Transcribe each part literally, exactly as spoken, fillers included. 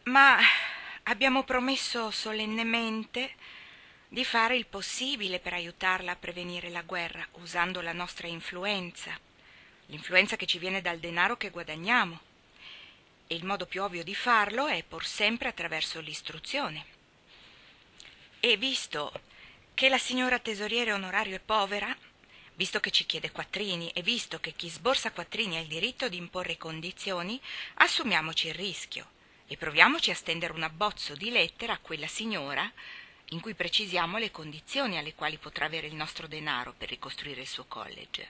Ma abbiamo promesso solennemente di fare il possibile per aiutarla a prevenire la guerra, usando la nostra influenza, l'influenza che ci viene dal denaro che guadagniamo. E il modo più ovvio di farlo è pur sempre attraverso l'istruzione. E visto che la signora tesoriere onorario è povera, visto che ci chiede quattrini e visto che chi sborsa quattrini ha il diritto di imporre condizioni, assumiamoci il rischio e proviamoci a stendere un abbozzo di lettera a quella signora in cui precisiamo le condizioni alle quali potrà avere il nostro denaro per ricostruire il suo college.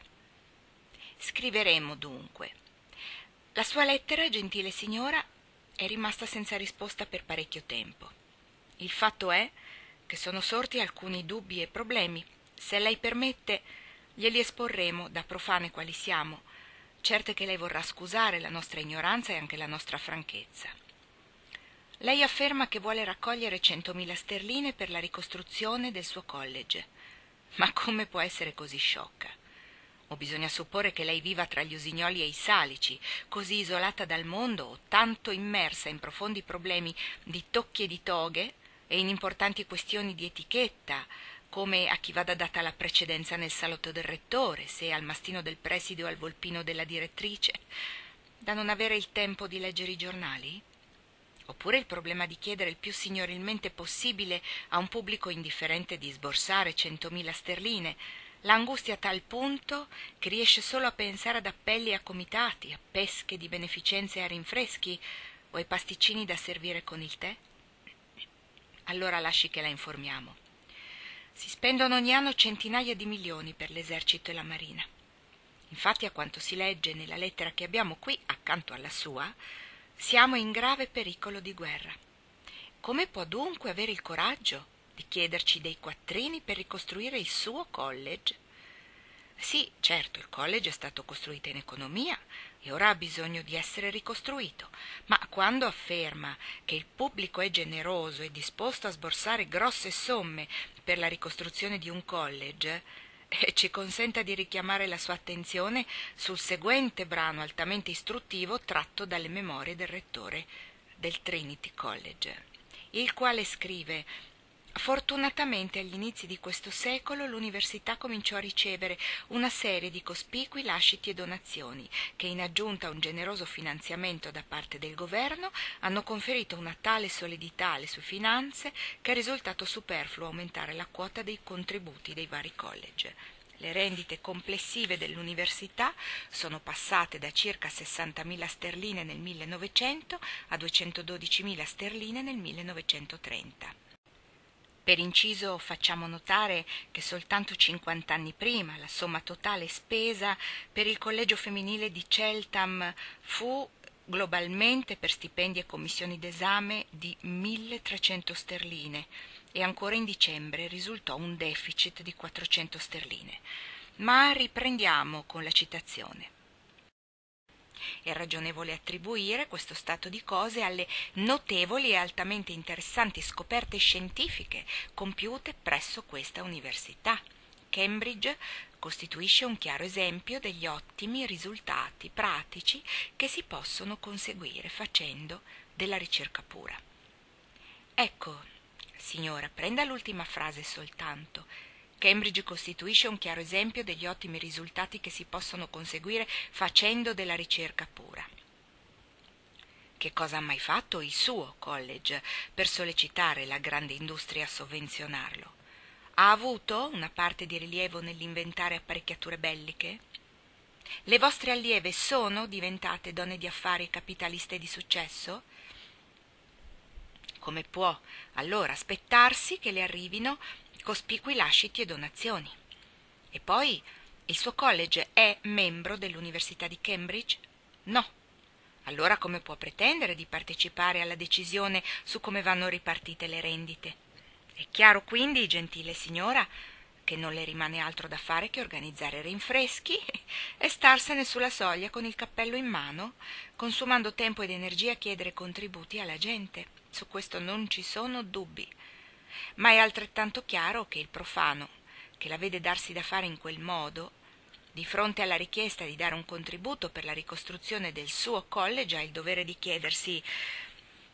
Scriveremo dunque: la sua lettera, gentile signora, è rimasta senza risposta per parecchio tempo. Il fatto è che sono sorti alcuni dubbi e problemi. Se lei permette, glieli esporremo, da profane quali siamo, certe che lei vorrà scusare la nostra ignoranza e anche la nostra franchezza. Lei afferma che vuole raccogliere centomila sterline per la ricostruzione del suo college. Ma come può essere così sciocca? O bisogna supporre che lei viva tra gli usignoli e i salici, così isolata dal mondo o tanto immersa in profondi problemi di tocchi e di toghe e in importanti questioni di etichetta, come a chi vada data la precedenza nel salotto del rettore, se al mastino del preside o al volpino della direttrice, da non avere il tempo di leggere i giornali? Oppure il problema di chiedere il più signorilmente possibile a un pubblico indifferente di sborsare centomila sterline, l'angustia a tal punto che riesce solo a pensare ad appelli e a comitati, a pesche di beneficenze e a rinfreschi o ai pasticcini da servire con il tè? Allora lasci che la informiamo. Si spendono ogni anno centinaia di milioni per l'esercito e la marina. Infatti, a quanto si legge nella lettera che abbiamo qui accanto alla sua, siamo in grave pericolo di guerra. Come può dunque avere il coraggio di chiederci dei quattrini per ricostruire il suo college? Sì, certo, il college è stato costruito in economia e ora ha bisogno di essere ricostruito, ma quando afferma che il pubblico è generoso e disposto a sborsare grosse somme per la ricostruzione di un college, eh, ci consenta di richiamare la sua attenzione sul seguente brano altamente istruttivo tratto dalle memorie del rettore del Trinity College, il quale scrive: fortunatamente agli inizi di questo secolo l'università cominciò a ricevere una serie di cospicui lasciti e donazioni che, in aggiunta a un generoso finanziamento da parte del governo, hanno conferito una tale solidità alle sue finanze che è risultato superfluo aumentare la quota dei contributi dei vari college. Le rendite complessive dell'università sono passate da circa sessantamila sterline nel millenovecento a duecentododicimila sterline nel millenovecentotrenta. Per inciso facciamo notare che soltanto cinquant'anni prima la somma totale spesa per il collegio femminile di Cheltham fu globalmente, per stipendi e commissioni d'esame, di milletrecento sterline e ancora in dicembre risultò un deficit di quattrocento sterline. Ma riprendiamo con la citazione. È ragionevole attribuire questo stato di cose alle notevoli e altamente interessanti scoperte scientifiche compiute presso questa università. Cambridge costituisce un chiaro esempio degli ottimi risultati pratici che si possono conseguire facendo della ricerca pura. Ecco, signora, prenda l'ultima frase soltanto. Cambridge costituisce un chiaro esempio degli ottimi risultati che si possono conseguire facendo della ricerca pura. Che cosa ha mai fatto il suo college per sollecitare la grande industria a sovvenzionarlo? Ha avuto una parte di rilievo nell'inventare apparecchiature belliche? Le vostre allieve sono diventate donne di affari e capitaliste di successo? Come può allora aspettarsi che le arrivino cospicui lasciti e donazioni? E poi, il suo college è membro dell'Università di Cambridge? No. Allora come può pretendere di partecipare alla decisione su come vanno ripartite le rendite? È chiaro quindi, gentile signora, che non le rimane altro da fare che organizzare rinfreschi e starsene sulla soglia con il cappello in mano, consumando tempo ed energia a chiedere contributi alla gente. Su questo non ci sono dubbi. Ma è altrettanto chiaro che il profano, che la vede darsi da fare in quel modo, di fronte alla richiesta di dare un contributo per la ricostruzione del suo college, ha il dovere di chiedersi: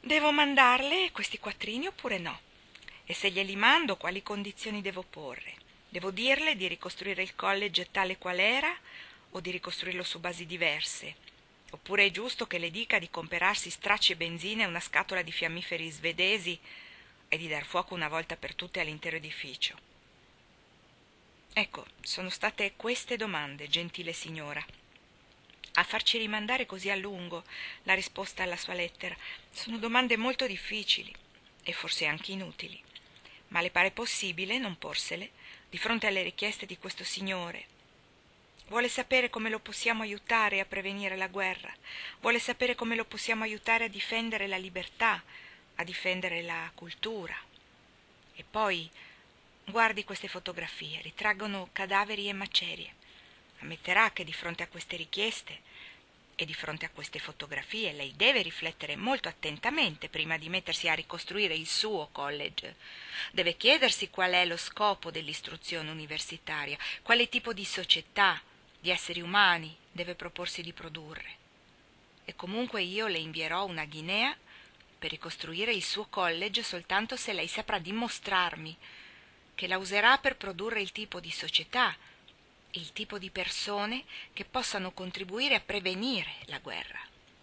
Devo mandarle questi quattrini oppure no? E se glieli mando, quali condizioni devo porre? Devo dirle di ricostruire il college tale qual era o di ricostruirlo su basi diverse? Oppure è giusto che le dica di comperarsi stracci e benzina e una scatola di fiammiferi svedesi e di dar fuoco una volta per tutte all'intero edificio? Ecco, sono state queste domande, gentile signora, a farci rimandare così a lungo la risposta alla sua lettera. Sono domande molto difficili e forse anche inutili, ma le pare possibile non porsele di fronte alle richieste di questo signore? Vuole sapere come lo possiamo aiutare a prevenire la guerra, vuole sapere come lo possiamo aiutare a difendere la libertà, a difendere la cultura. E poi guardi queste fotografie, ritraggono cadaveri e macerie. Ammetterà che di fronte a queste richieste e di fronte a queste fotografie lei deve riflettere molto attentamente prima di mettersi a ricostruire il suo college. Deve chiedersi qual è lo scopo dell'istruzione universitaria, quale tipo di società, di esseri umani deve proporsi di produrre. E comunque io le invierò una guinea per ricostruire il suo college soltanto se lei saprà dimostrarmi che la userà per produrre il tipo di società, il tipo di persone che possano contribuire a prevenire la guerra.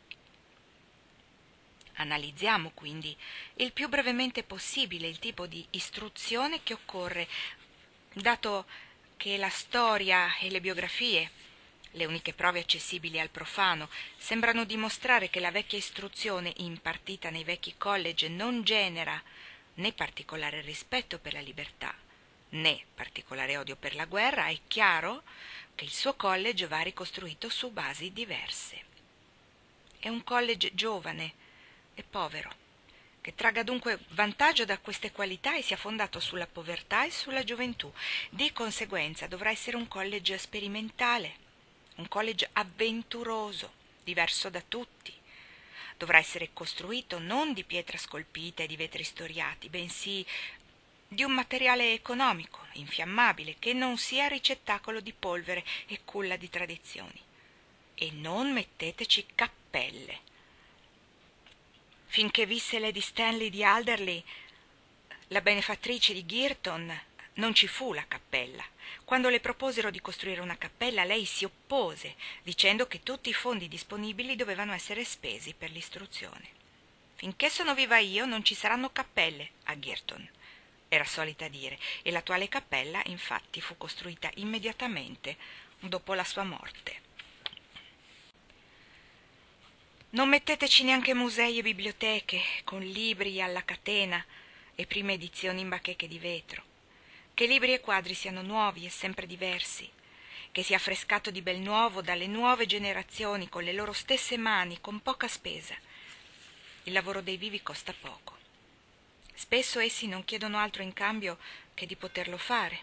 Analizziamo quindi il più brevemente possibile il tipo di istruzione che occorre, dato che la storia e le biografie, le uniche prove accessibili al profano, sembrano dimostrare che la vecchia istruzione impartita nei vecchi college non genera né particolare rispetto per la libertà, né particolare odio per la guerra. È chiaro che il suo college va ricostruito su basi diverse. È un college giovane e povero, che tragga dunque vantaggio da queste qualità e sia fondato sulla povertà e sulla gioventù. Di conseguenza dovrà essere un college sperimentale, un college avventuroso, diverso da tutti. Dovrà essere costruito non di pietra scolpita e di vetri storiati, bensì di un materiale economico, infiammabile, che non sia ricettacolo di polvere e culla di tradizioni. E non metteteci cappelle. Finché visse Lady Stanley di Alderley, la benefattrice di Girton, non ci fu la cappella. Quando le proposero di costruire una cappella, lei si oppose, dicendo che tutti i fondi disponibili dovevano essere spesi per l'istruzione. Finché sono viva io non ci saranno cappelle a Girton, era solita dire, e l'attuale cappella infatti fu costruita immediatamente dopo la sua morte. Non metteteci neanche musei e biblioteche con libri alla catena e prime edizioni in bacheche di vetro. Che libri e quadri siano nuovi e sempre diversi, che sia affrescato di bel nuovo dalle nuove generazioni con le loro stesse mani, con poca spesa. Il lavoro dei vivi costa poco. Spesso essi non chiedono altro in cambio che di poterlo fare.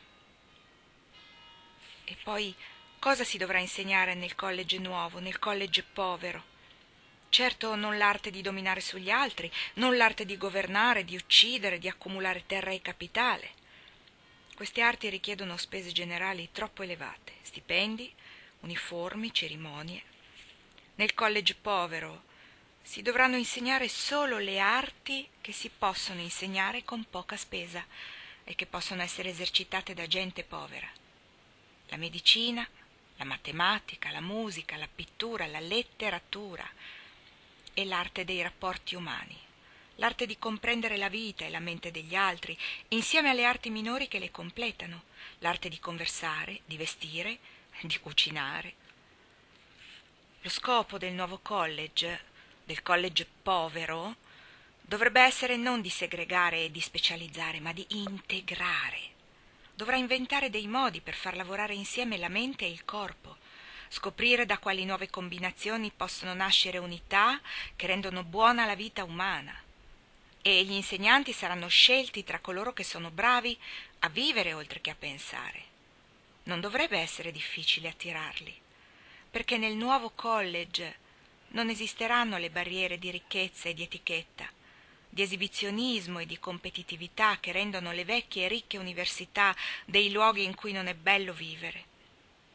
E poi cosa si dovrà insegnare nel college nuovo, nel college povero? Certo non l'arte di dominare sugli altri, non l'arte di governare, di uccidere, di accumulare terra e capitale. Queste arti richiedono spese generali troppo elevate, stipendi, uniformi, cerimonie. Nel college povero si dovranno insegnare solo le arti che si possono insegnare con poca spesa e che possono essere esercitate da gente povera. La medicina, la matematica, la musica, la pittura, la letteratura e l'arte dei rapporti umani, l'arte di comprendere la vita e la mente degli altri, insieme alle arti minori che le completano, l'arte di conversare, di vestire, di cucinare. Lo scopo del nuovo college, del college povero, dovrebbe essere non di segregare e di specializzare, ma di integrare. Dovrà inventare dei modi per far lavorare insieme la mente e il corpo, scoprire da quali nuove combinazioni possono nascere unità che rendono buona la vita umana. E gli insegnanti saranno scelti tra coloro che sono bravi a vivere oltre che a pensare. Non dovrebbe essere difficile attirarli, perché nel nuovo college non esisteranno le barriere di ricchezza e di etichetta, di esibizionismo e di competitività che rendono le vecchie e ricche università dei luoghi in cui non è bello vivere.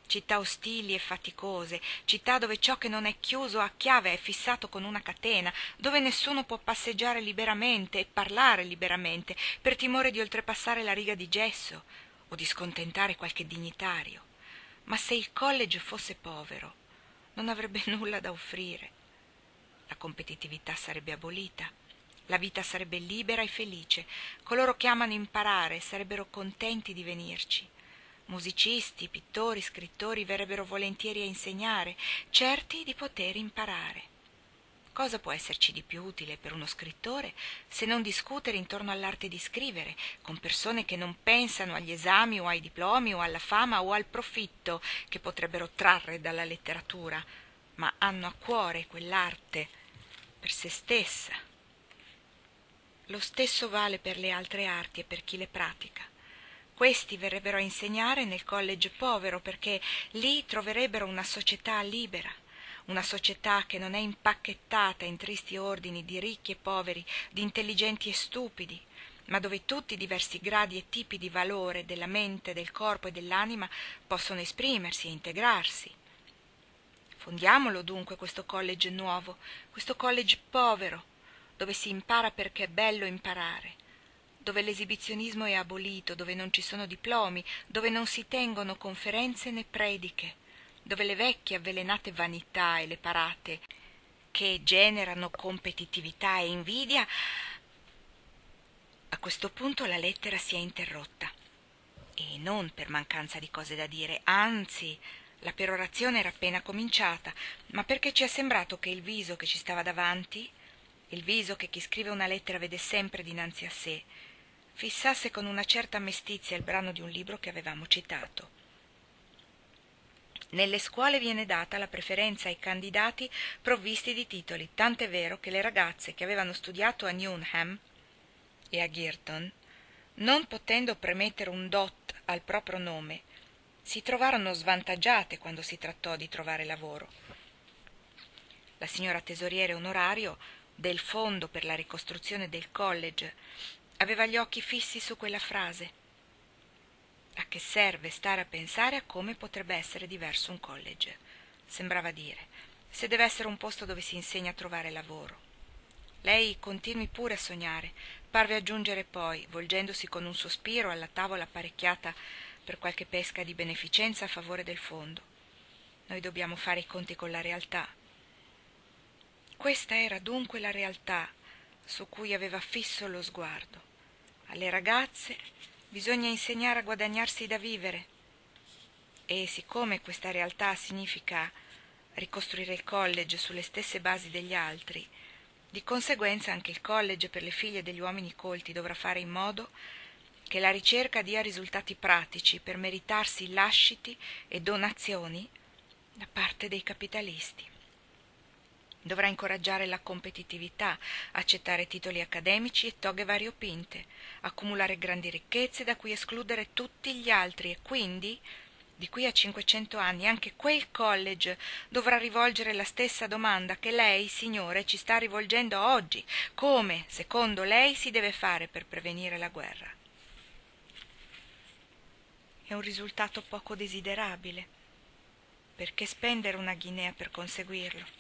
città ostili e faticose, città dove ciò che non è chiuso a chiave è fissato con una catena, dove nessuno può passeggiare liberamente e parlare liberamente per timore di oltrepassare la riga di gesso o di scontentare qualche dignitario. Ma se il college fosse povero, non avrebbe nulla da offrire. La competitività sarebbe abolita, la vita sarebbe libera e felice, coloro che amano imparare sarebbero contenti di venirci. Musicisti, pittori, scrittori verrebbero volentieri a insegnare, certi di poter imparare. Cosa può esserci di più utile per uno scrittore se non discutere intorno all'arte di scrivere con persone che non pensano agli esami o ai diplomi o alla fama o al profitto che potrebbero trarre dalla letteratura, ma hanno a cuore quell'arte per se stessa? Lo stesso vale per le altre arti e per chi le pratica. Questi verrebbero a insegnare nel college povero perché lì troverebbero una società libera, una società che non è impacchettata in tristi ordini di ricchi e poveri, di intelligenti e stupidi, ma dove tutti i diversi gradi e tipi di valore della mente, del corpo e dell'anima possono esprimersi e integrarsi. Fondiamolo dunque questo college nuovo, questo college povero, dove si impara perché è bello imparare, dove l'esibizionismo è abolito, dove non ci sono diplomi, dove non si tengono conferenze né prediche, dove le vecchie avvelenate vanità e le parate che generano competitività e invidia. A questo punto la lettera si è interrotta, e non per mancanza di cose da dire, anzi, la perorazione era appena cominciata, ma perché ci è sembrato che il viso che ci stava davanti, il viso che chi scrive una lettera vede sempre dinanzi a sé, fissasse con una certa mestizia il brano di un libro che avevamo citato. Nelle scuole viene data la preferenza ai candidati provvisti di titoli, tant'è vero che le ragazze che avevano studiato a Newnham e a Girton, non potendo premettere un dot al proprio nome, si trovarono svantaggiate quando si trattò di trovare lavoro. La signora tesoriere onorario del fondo per la ricostruzione del college aveva gli occhi fissi su quella frase. A che serve stare a pensare a come potrebbe essere diverso un college? Sembrava dire, se deve essere un posto dove si insegna a trovare lavoro. Lei continui pure a sognare, parve aggiungere poi, volgendosi con un sospiro alla tavola apparecchiata per qualche pesca di beneficenza a favore del fondo. Noi dobbiamo fare i conti con la realtà. Questa era dunque la realtà su cui aveva fisso lo sguardo. Alle ragazze bisogna insegnare a guadagnarsi da vivere. E siccome questa realtà significa ricostruire il college sulle stesse basi degli altri, di conseguenza anche il college per le figlie degli uomini colti dovrà fare in modo che la ricerca dia risultati pratici per meritarsi lasciti e donazioni da parte dei capitalisti. Dovrà incoraggiare la competitività, accettare titoli accademici e toghe variopinte, accumulare grandi ricchezze da cui escludere tutti gli altri e quindi, di qui a cinquecento anni, anche quel college dovrà rivolgere la stessa domanda che lei, signore, ci sta rivolgendo oggi. Come, secondo lei, si deve fare per prevenire la guerra? È un risultato poco desiderabile. Perché spendere una guinea per conseguirlo?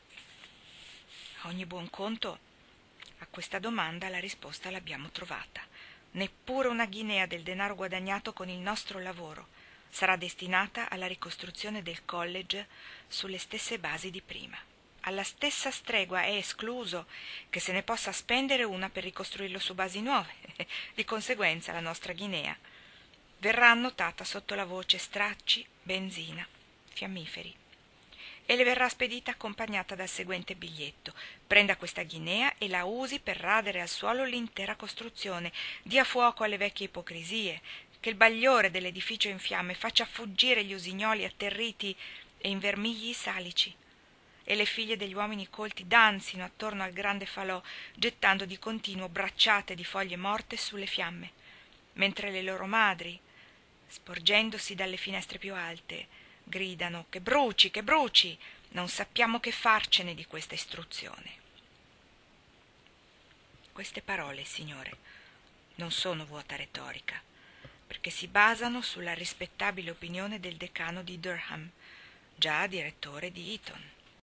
A ogni buon conto, a questa domanda la risposta l'abbiamo trovata. Neppure una guinea del denaro guadagnato con il nostro lavoro sarà destinata alla ricostruzione del college sulle stesse basi di prima. Alla stessa stregua è escluso che se ne possa spendere una per ricostruirlo su basi nuove. Di conseguenza la nostra guinea verrà annotata sotto la voce stracci, benzina, fiammiferi, e le verrà spedita accompagnata dal seguente biglietto: prenda questa guinea e la usi per radere al suolo l'intera costruzione, dia fuoco alle vecchie ipocrisie, che il bagliore dell'edificio in fiamme faccia fuggire gli usignoli atterriti e invermigli i salici, e le figlie degli uomini colti danzino attorno al grande falò, gettando di continuo bracciate di foglie morte sulle fiamme, mentre le loro madri, sporgendosi dalle finestre più alte, gridano: che bruci, che bruci, non sappiamo che farcene di questa istruzione. Queste parole, signore, non sono vuota retorica. perché si basano sulla rispettabile opinione del decano di Durham, già direttore di Eton.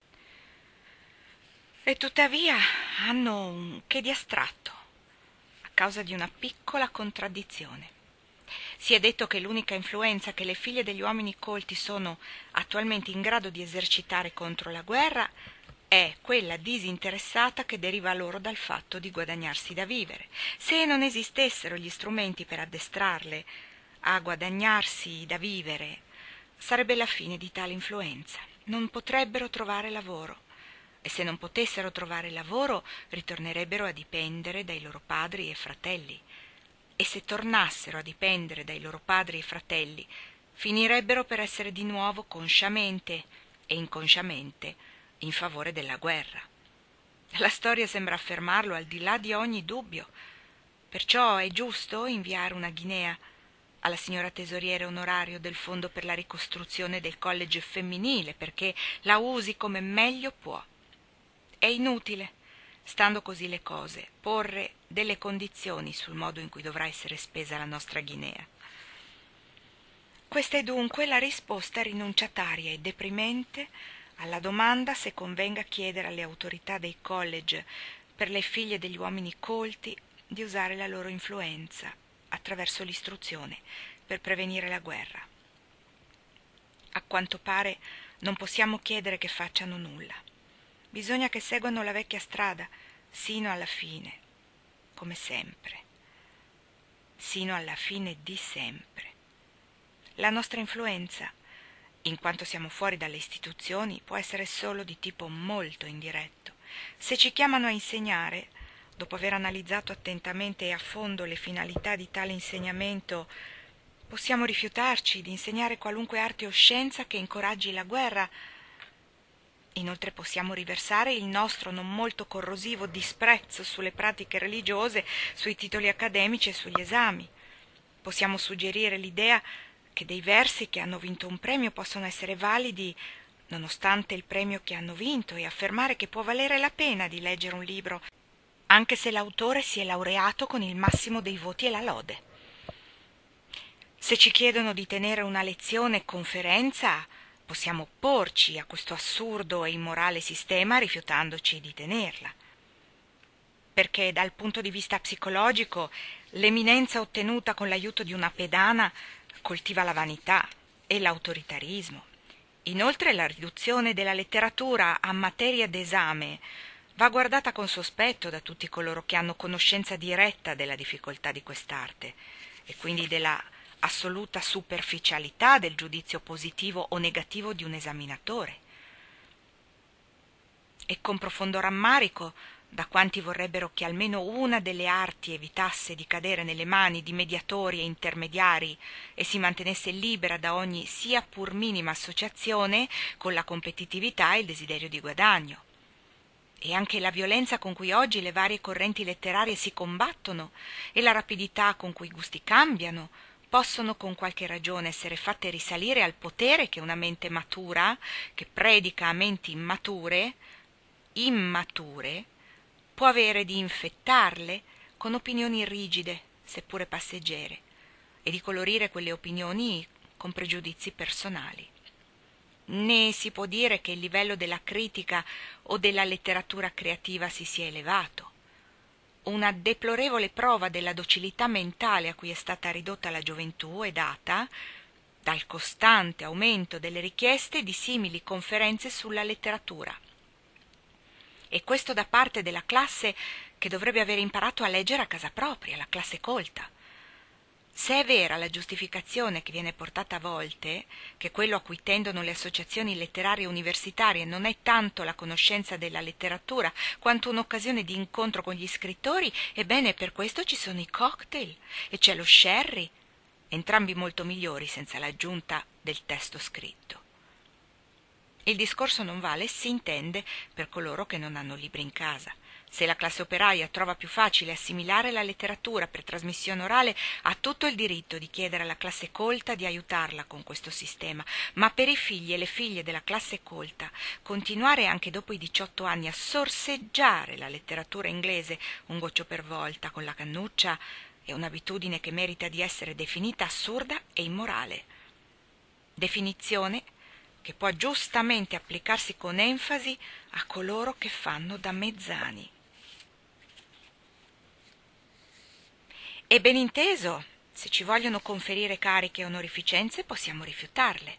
E tuttavia hanno un che di astratto, a causa di una piccola contraddizione. Si è detto che l'unica influenza che le figlie degli uomini colti sono attualmente in grado di esercitare contro la guerra è quella disinteressata che deriva loro dal fatto di guadagnarsi da vivere. Se non esistessero gli strumenti per addestrarle a guadagnarsi da vivere, sarebbe la fine di tale influenza. Non potrebbero trovare lavoro, e se non potessero trovare lavoro ritornerebbero a dipendere dai loro padri e fratelli. E se tornassero a dipendere dai loro padri e fratelli, finirebbero per essere di nuovo consciamente e inconsciamente in favore della guerra. La storia sembra affermarlo al di là di ogni dubbio. Perciò è giusto inviare una ghinea alla signora tesoriere onorario del Fondo per la ricostruzione del college femminile perché la usi come meglio può. È inutile, stando così le cose, porre delle condizioni sul modo in cui dovrà essere spesa la nostra ghinea. Questa è dunque la risposta rinunciataria e deprimente alla domanda se convenga chiedere alle autorità dei college per le figlie degli uomini colti di usare la loro influenza attraverso l'istruzione per prevenire la guerra. A quanto pare non possiamo chiedere che facciano nulla. Bisogna che seguano la vecchia strada sino alla fine, come sempre, sino alla fine di sempre. La nostra influenza, in quanto siamo fuori dalle istituzioni, può essere solo di tipo molto indiretto. Se ci chiamano a insegnare, dopo aver analizzato attentamente e a fondo le finalità di tale insegnamento, possiamo rifiutarci di insegnare qualunque arte o scienza che incoraggi la guerra. Inoltre possiamo riversare il nostro non molto corrosivo disprezzo sulle pratiche religiose, sui titoli accademici e sugli esami. Possiamo suggerire l'idea che dei versi che hanno vinto un premio possono essere validi nonostante il premio che hanno vinto e affermare che può valere la pena di leggere un libro anche se l'autore si è laureato con il massimo dei voti e la lode. Se ci chiedono di tenere una lezione conferenza, possiamo opporci a questo assurdo e immorale sistema rifiutandoci di tenerla. Perché dal punto di vista psicologico l'eminenza ottenuta con l'aiuto di una pedana coltiva la vanità e l'autoritarismo. Inoltre la riduzione della letteratura a materia d'esame va guardata con sospetto da tutti coloro che hanno conoscenza diretta della difficoltà di quest'arte e quindi della assoluta superficialità del giudizio positivo o negativo di un esaminatore. E con profondo rammarico da quanti vorrebbero che almeno una delle arti evitasse di cadere nelle mani di mediatori e intermediari e si mantenesse libera da ogni sia pur minima associazione con la competitività e il desiderio di guadagno. E anche la violenza con cui oggi le varie correnti letterarie si combattono e la rapidità con cui i gusti cambiano possono con qualche ragione essere fatte risalire al potere che una mente matura, che predica a menti immature, immature, può avere di infettarle con opinioni rigide, seppure passeggere, e di colorire quelle opinioni con pregiudizi personali. Né si può dire che il livello della critica o della letteratura creativa si sia elevato. Una deplorevole prova della docilità mentale a cui è stata ridotta la gioventù è data dal costante aumento delle richieste di simili conferenze sulla letteratura. E questo da parte della classe che dovrebbe aver imparato a leggere a casa propria, la classe colta. Se è vera la giustificazione che viene portata a volte, che quello a cui tendono le associazioni letterarie universitarie non è tanto la conoscenza della letteratura quanto un'occasione di incontro con gli scrittori, ebbene per questo ci sono i cocktail e c'è lo sherry, entrambi molto migliori senza l'aggiunta del testo scritto. Il discorso non vale, si intende, per coloro che non hanno libri in casa. Se la classe operaia trova più facile assimilare la letteratura per trasmissione orale, ha tutto il diritto di chiedere alla classe colta di aiutarla con questo sistema, ma per i figli e le figlie della classe colta continuare anche dopo i diciotto anni a sorseggiare la letteratura inglese un goccio per volta con la cannuccia È un'abitudine che merita di essere definita assurda e immorale. Definizione che può giustamente applicarsi con enfasi a coloro che fanno da mezzani. E ben inteso, se ci vogliono conferire cariche e onorificenze possiamo rifiutarle.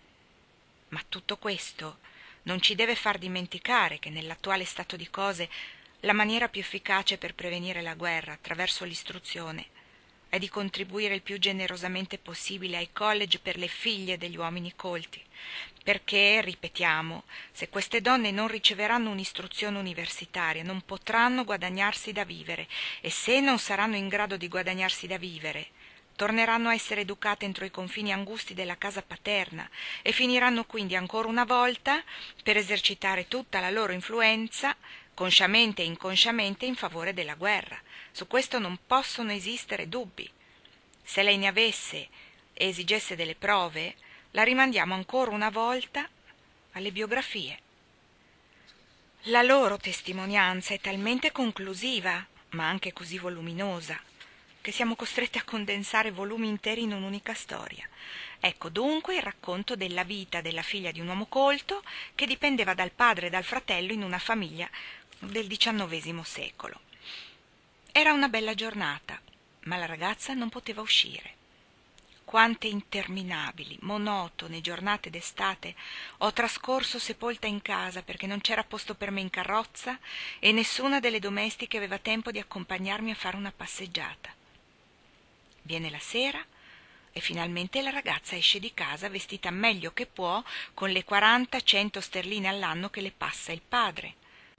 Ma tutto questo non ci deve far dimenticare che nell'attuale stato di cose la maniera più efficace per prevenire la guerra attraverso l'istruzione è di contribuire il più generosamente possibile ai college per le figlie degli uomini colti, perché, ripetiamo, se queste donne non riceveranno un'istruzione universitaria non potranno guadagnarsi da vivere, e se non saranno in grado di guadagnarsi da vivere, torneranno a essere educate entro i confini angusti della casa paterna e finiranno quindi ancora una volta per esercitare tutta la loro influenza, consciamente e inconsciamente, in favore della guerra. Su questo non possono esistere dubbi. Se lei ne avesse e esigesse delle prove, la rimandiamo ancora una volta alle biografie. La loro testimonianza è talmente conclusiva, ma anche così voluminosa, che siamo costretti a condensare volumi interi in un'unica storia. Ecco dunque il racconto della vita della figlia di un uomo colto che dipendeva dal padre e dal fratello in una famiglia del diciannovesimo secolo. Era una bella giornata, ma la ragazza non poteva uscire. Quante interminabili, monotone giornate d'estate ho trascorso sepolta in casa perché non c'era posto per me in carrozza e nessuna delle domestiche aveva tempo di accompagnarmi a fare una passeggiata. Viene la sera e finalmente la ragazza esce di casa vestita meglio che può con le quaranta cento sterline all'anno che le passa il padre.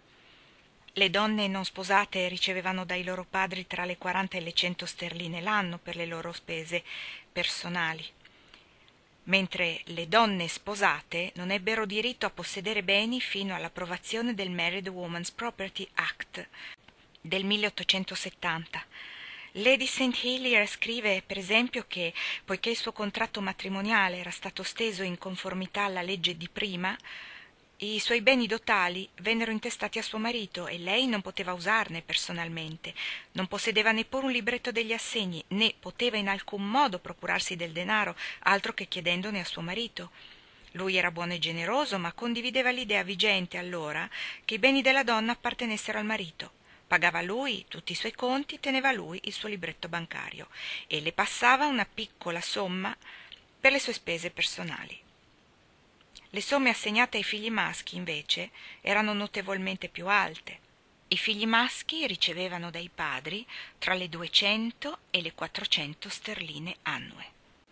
Le donne non sposate ricevevano dai loro padri tra le quaranta e le cento sterline l'anno per le loro spese personali, mentre le donne sposate non ebbero diritto a possedere beni fino all'approvazione del Married Women's Property Act del milleottocentosettanta. Lady Saint Helier scrive, per esempio, che, poiché il suo contratto matrimoniale era stato steso in conformità alla legge di prima, i suoi beni dotali vennero intestati a suo marito e lei non poteva usarne personalmente, non possedeva neppure un libretto degli assegni, né poteva in alcun modo procurarsi del denaro, altro che chiedendone a suo marito. Lui era buono e generoso, ma condivideva l'idea vigente allora che i beni della donna appartenessero al marito. Pagava lui tutti i suoi conti, teneva lui il suo libretto bancario e le passava una piccola somma per le sue spese personali. Le somme assegnate ai figli maschi, invece, erano notevolmente più alte. I figli maschi ricevevano dai padri tra le duecento e le quattrocento sterline annue.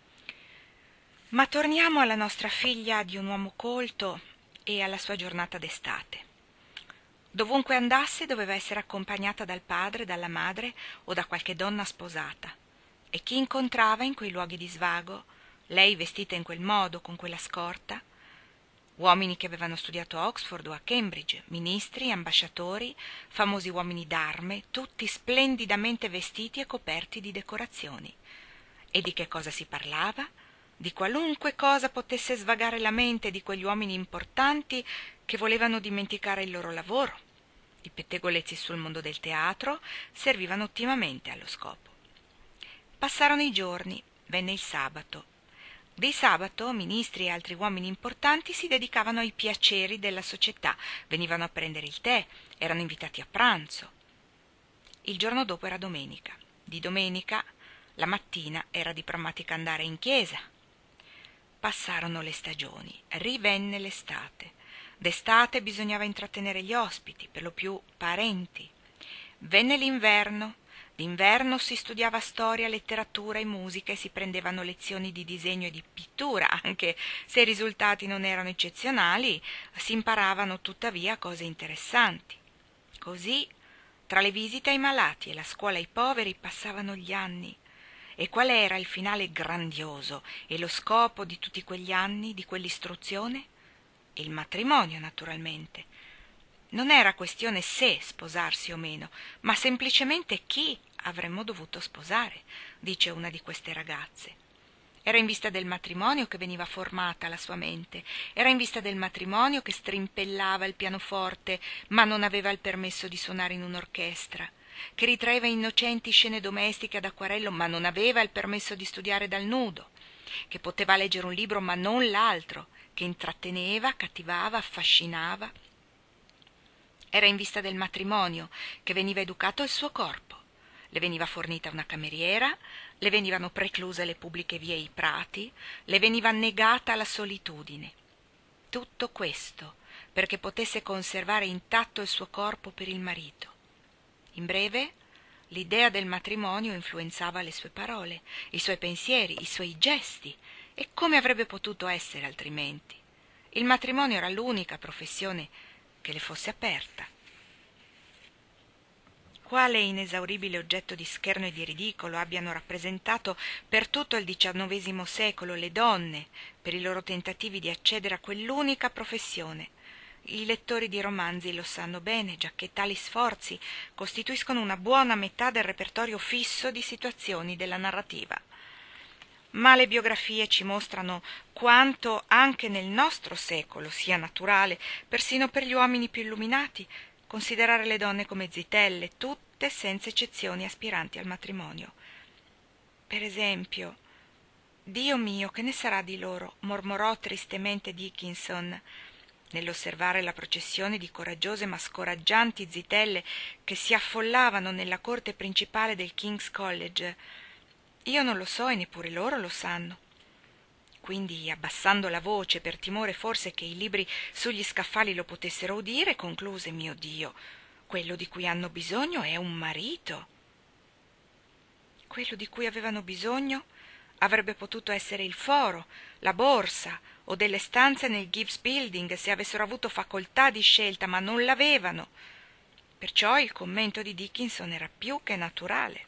Ma torniamo alla nostra figlia di un uomo colto e alla sua giornata d'estate. Dovunque andasse doveva essere accompagnata dal padre, dalla madre o da qualche donna sposata. E chi incontrava in quei luoghi di svago, lei vestita in quel modo, con quella scorta? Uomini che avevano studiato a Oxford o a Cambridge, ministri, ambasciatori, famosi uomini d'arme, tutti splendidamente vestiti e coperti di decorazioni. E di che cosa si parlava? Di qualunque cosa potesse svagare la mente di quegli uomini importanti che volevano dimenticare il loro lavoro. I pettegolezzi sul mondo del teatro servivano ottimamente allo scopo. Passarono i giorni, venne il sabato. Di sabato ministri e altri uomini importanti si dedicavano ai piaceri della società, venivano a prendere il tè, erano invitati a pranzo. Il giorno dopo era domenica. Di domenica la mattina era di prammatica andare in chiesa. Passarono le stagioni, rivenne l'estate. D'estate bisognava intrattenere gli ospiti, per lo più parenti. Venne l'inverno. D'inverno si studiava storia, letteratura e musica e si prendevano lezioni di disegno e di pittura, anche se i risultati non erano eccezionali, si imparavano tuttavia cose interessanti. Così, tra le visite ai malati e la scuola ai poveri, passavano gli anni. E qual era il finale grandioso e lo scopo di tutti quegli anni, di quell'istruzione? Il matrimonio, naturalmente. Non era questione se sposarsi o meno, ma semplicemente chi avremmo dovuto sposare, dice una di queste ragazze. Era in vista del matrimonio che veniva formata la sua mente, era in vista del matrimonio che strimpellava il pianoforte, ma non aveva il permesso di suonare in un'orchestra. che ritraeva innocenti scene domestiche ad acquarello ma non aveva il permesso di studiare dal nudo, che poteva leggere un libro ma non l'altro, che intratteneva, cattivava, affascinava. Era in vista del matrimonio che veniva educato il suo corpo. Le veniva fornita una cameriera, le venivano precluse le pubbliche vie e i prati, le veniva negata la solitudine. Tutto questo perché potesse conservare intatto il suo corpo per il marito. In breve, l'idea del matrimonio influenzava le sue parole, i suoi pensieri, i suoi gesti, e come avrebbe potuto essere altrimenti? Il matrimonio era l'unica professione che le fosse aperta. Quale inesauribile oggetto di scherno e di ridicolo abbiano rappresentato per tutto il diciannovesimo secolo le donne per i loro tentativi di accedere a quell'unica professione. I lettori di romanzi lo sanno bene, giacché tali sforzi costituiscono una buona metà del repertorio fisso di situazioni della narrativa. Ma le biografie ci mostrano quanto anche nel nostro secolo sia naturale, persino per gli uomini più illuminati, considerare le donne come zitelle, tutte senza eccezioni aspiranti al matrimonio. Per esempio, «Dio mio, che ne sarà di loro?» mormorò tristemente Dickinson nell'osservare la processione di coraggiose ma scoraggianti zitelle che si affollavano nella corte principale del King's College. «Io non lo so e neppure loro lo sanno». Quindi, abbassando la voce per timore forse che i libri sugli scaffali lo potessero udire, concluse: «Mio Dio, quello di cui hanno bisogno è un marito». Quello di cui avevano bisogno avrebbe potuto essere il foro, la borsa o delle stanze nel Gibbs Building se avessero avuto facoltà di scelta, ma non l'avevano. Perciò il commento di Dickinson era più che naturale.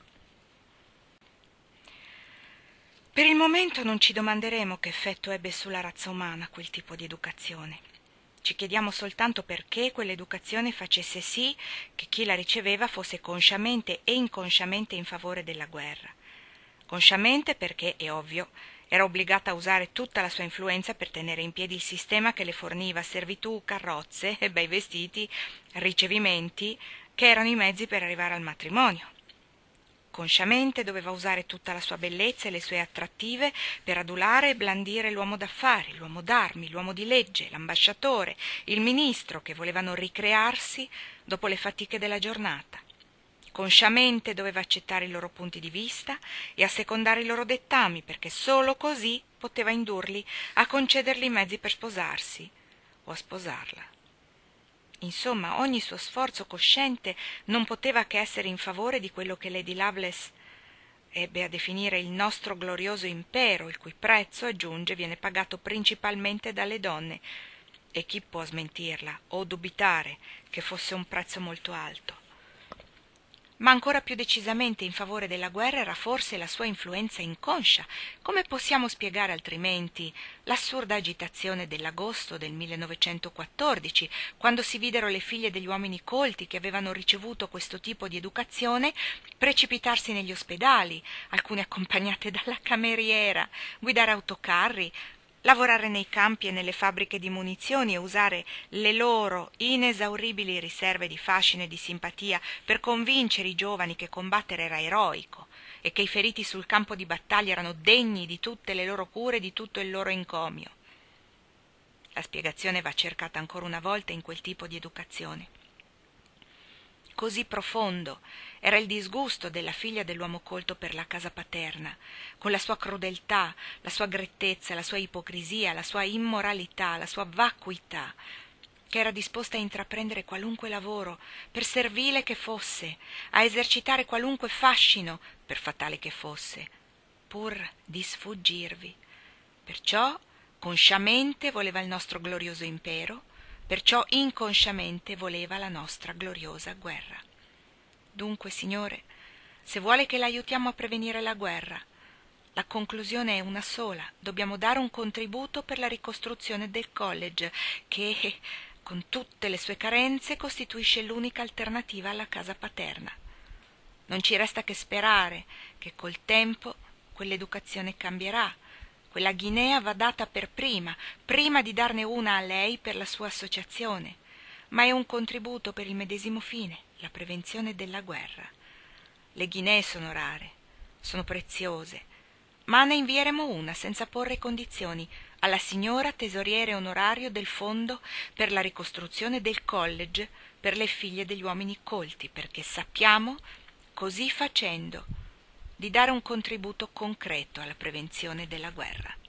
Per il momento non ci domanderemo che effetto ebbe sulla razza umana quel tipo di educazione. Ci chiediamo soltanto perché quell'educazione facesse sì che chi la riceveva fosse consciamente e inconsciamente in favore della guerra. Consciamente perché, è ovvio, era obbligata a usare tutta la sua influenza per tenere in piedi il sistema che le forniva servitù, carrozze, bei vestiti, ricevimenti, che erano i mezzi per arrivare al matrimonio. Consciamente doveva usare tutta la sua bellezza e le sue attrattive per adulare e blandire l'uomo d'affari, l'uomo d'armi, l'uomo di legge, l'ambasciatore, il ministro che volevano ricrearsi dopo le fatiche della giornata. Consciamente doveva accettare i loro punti di vista e assecondare i loro dettami, perché solo così poteva indurli a concedergli i mezzi per sposarsi o a sposarla. Insomma, ogni suo sforzo cosciente non poteva che essere in favore di quello che Lady Lovelace ebbe a definire il nostro glorioso impero, il cui prezzo, aggiunge, viene pagato principalmente dalle donne. E chi può smentirla o dubitare che fosse un prezzo molto alto? Ma ancora più decisamente in favore della guerra era forse la sua influenza inconscia. Come possiamo spiegare altrimenti l'assurda agitazione dell'agosto del millenovecentoquattordici, quando si videro le figlie degli uomini colti che avevano ricevuto questo tipo di educazione precipitarsi negli ospedali, alcune accompagnate dalla cameriera, guidare autocarri, lavorare nei campi e nelle fabbriche di munizioni e usare le loro inesauribili riserve di fascino e di simpatia per convincere i giovani che combattere era eroico e che i feriti sul campo di battaglia erano degni di tutte le loro cure e di tutto il loro encomio. La spiegazione va cercata ancora una volta in quel tipo di educazione. Così profondo era il disgusto della figlia dell'uomo colto per la casa paterna, con la sua crudeltà, la sua grettezza, la sua ipocrisia, la sua immoralità, la sua vacuità, che era disposta a intraprendere qualunque lavoro, per servile che fosse, a esercitare qualunque fascino, per fatale che fosse, pur di sfuggirvi. Perciò consciamente voleva il nostro glorioso impero, perciò inconsciamente voleva la nostra gloriosa guerra. Dunque, Signore, se vuole che l'aiutiamo a prevenire la guerra, la conclusione è una sola: dobbiamo dare un contributo per la ricostruzione del college, che, con tutte le sue carenze, costituisce l'unica alternativa alla casa paterna. Non ci resta che sperare che col tempo quell'educazione cambierà. Quella Guinea va data per prima, prima di darne una a lei per la sua associazione, ma è un contributo per il medesimo fine, la prevenzione della guerra. Le ghinee sono rare, sono preziose, ma ne invieremo una senza porre condizioni alla signora tesoriere onorario del fondo per la ricostruzione del college per le figlie degli uomini colti, perché sappiamo, così facendo, di dare un contributo concreto alla prevenzione della guerra.